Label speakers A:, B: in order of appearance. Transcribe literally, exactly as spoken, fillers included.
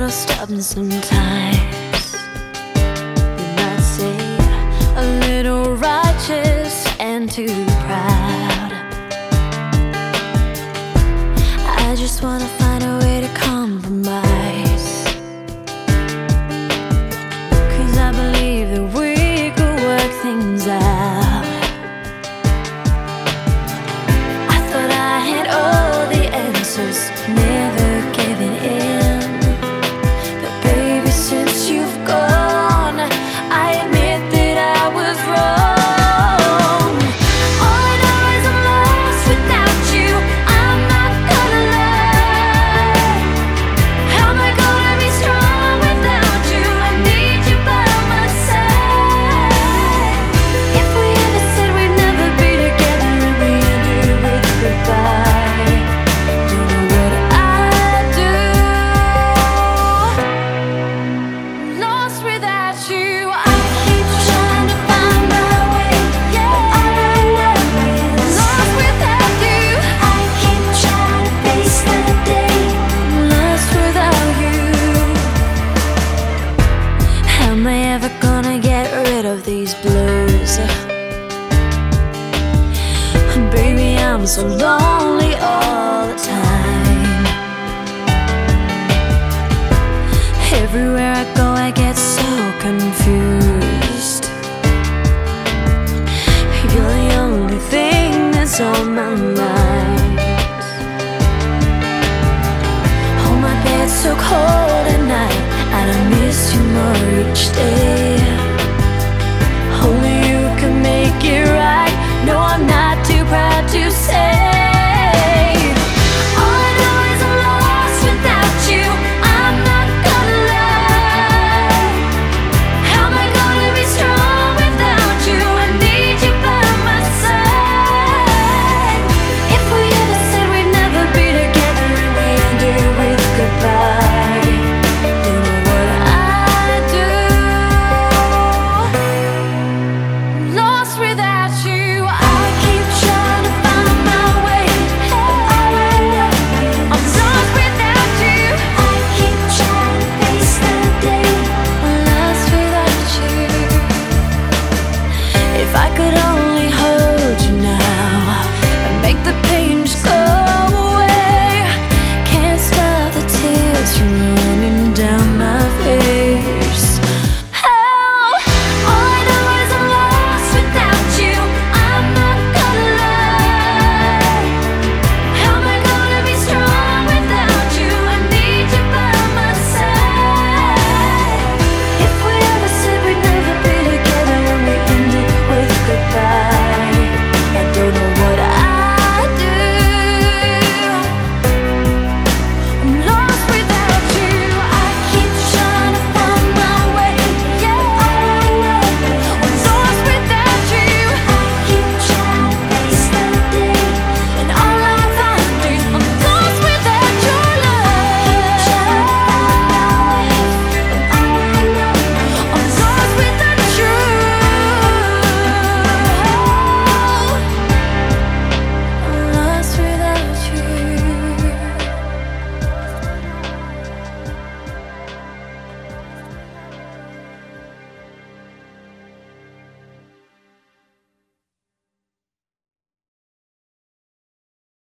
A: so stubborn sometimes. You might say a little righteous and too proud. I just wanna find a way to compromise, 'cause I believe that we could work things out. I thought I had all the answers, never giving in. But baby, since you've gone, I admit that I was wrong. All I know is I'm lost without you. I'm not gonna lie. How am I gonna be strong without you? I need you by my side. If we ever said we'd never be together and we ended with goodbye, you know what I'd do. Lost without you, I keep trying to find my way. Yeah, I love it. Lost without you, I keep trying to face the day. Lost without you. How am I ever gonna get rid of these blues? Baby, I'm so lonely all the time. Everywhere I go, I get so confused. You're the only thing that's on my